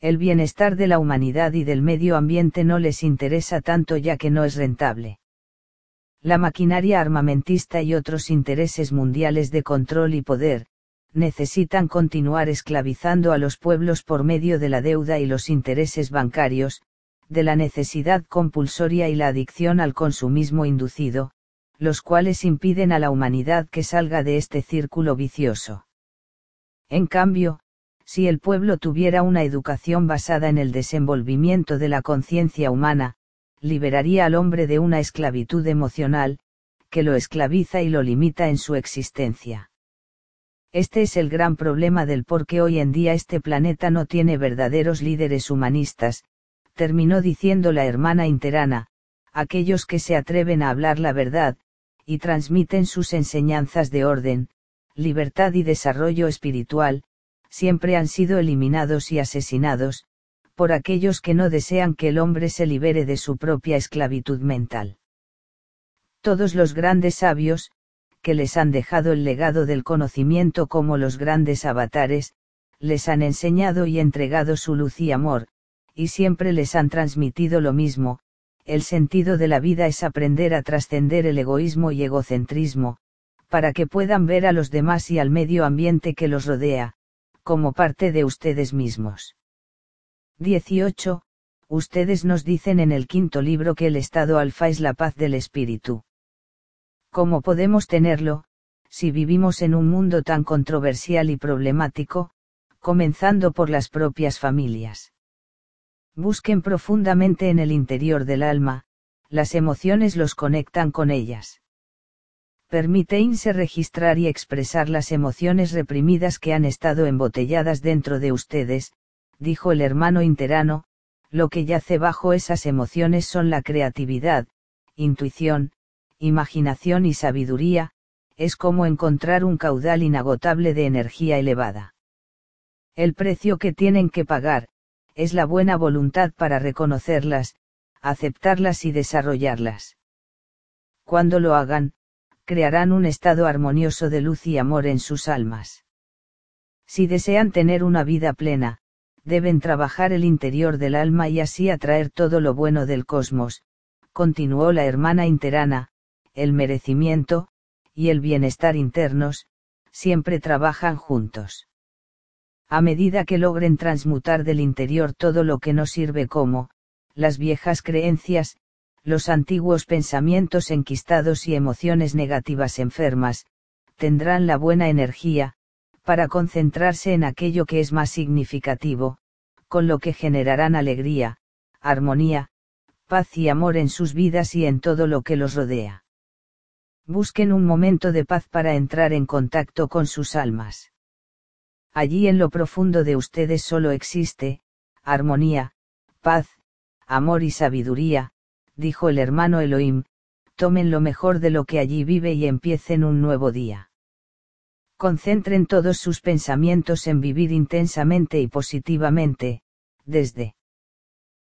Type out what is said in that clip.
El bienestar de la humanidad y del medio ambiente no les interesa tanto ya que no es rentable. La maquinaria armamentista y otros intereses mundiales de control y poder, necesitan continuar esclavizando a los pueblos por medio de la deuda y los intereses bancarios, de la necesidad compulsoria y la adicción al consumismo inducido, los cuales impiden a la humanidad que salga de este círculo vicioso. En cambio, si el pueblo tuviera una educación basada en el desenvolvimiento de la conciencia humana, liberaría al hombre de una esclavitud emocional, que lo esclaviza y lo limita en su existencia. Este es el gran problema del por qué hoy en día este planeta no tiene verdaderos líderes humanistas, terminó diciendo la hermana Interana, aquellos que se atreven a hablar la verdad, y transmiten sus enseñanzas de orden, libertad y desarrollo espiritual, siempre han sido eliminados y asesinados, por aquellos que no desean que el hombre se libere de su propia esclavitud mental. Todos los grandes sabios, que les han dejado el legado del conocimiento como los grandes avatares, les han enseñado y entregado su luz y amor, y siempre les han transmitido lo mismo: el sentido de la vida es aprender a trascender el egoísmo y egocentrismo, para que puedan ver a los demás y al medio ambiente que los rodea, como parte de ustedes mismos. 18. Ustedes nos dicen en el quinto libro que el estado alfa es la paz del espíritu. ¿Cómo podemos tenerlo, si vivimos en un mundo tan controversial y problemático, comenzando por las propias familias? Busquen profundamente en el interior del alma, las emociones los conectan con ellas. Permíteinse registrar y expresar las emociones reprimidas que han estado embotelladas dentro de ustedes, dijo el hermano Interano. Lo que yace bajo esas emociones son la creatividad, intuición, imaginación y sabiduría, es como encontrar un caudal inagotable de energía elevada. El precio que tienen que pagar, es la buena voluntad para reconocerlas, aceptarlas y desarrollarlas. Cuando lo hagan, crearán un estado armonioso de luz y amor en sus almas. Si desean tener una vida plena, deben trabajar el interior del alma y así atraer todo lo bueno del cosmos, continuó la hermana Interana. El merecimiento, y el bienestar internos, siempre trabajan juntos. A medida que logren transmutar del interior todo lo que no sirve como, las viejas creencias, los antiguos pensamientos enquistados y emociones negativas enfermas, tendrán la buena energía, para concentrarse en aquello que es más significativo, con lo que generarán alegría, armonía, paz y amor en sus vidas y en todo lo que los rodea. Busquen un momento de paz para entrar en contacto con sus almas. Allí en lo profundo de ustedes solo existe armonía, paz, amor y sabiduría, dijo el hermano Elohim. Tomen lo mejor de lo que allí vive y empiecen un nuevo día. Concentren todos sus pensamientos en vivir intensamente y positivamente, desde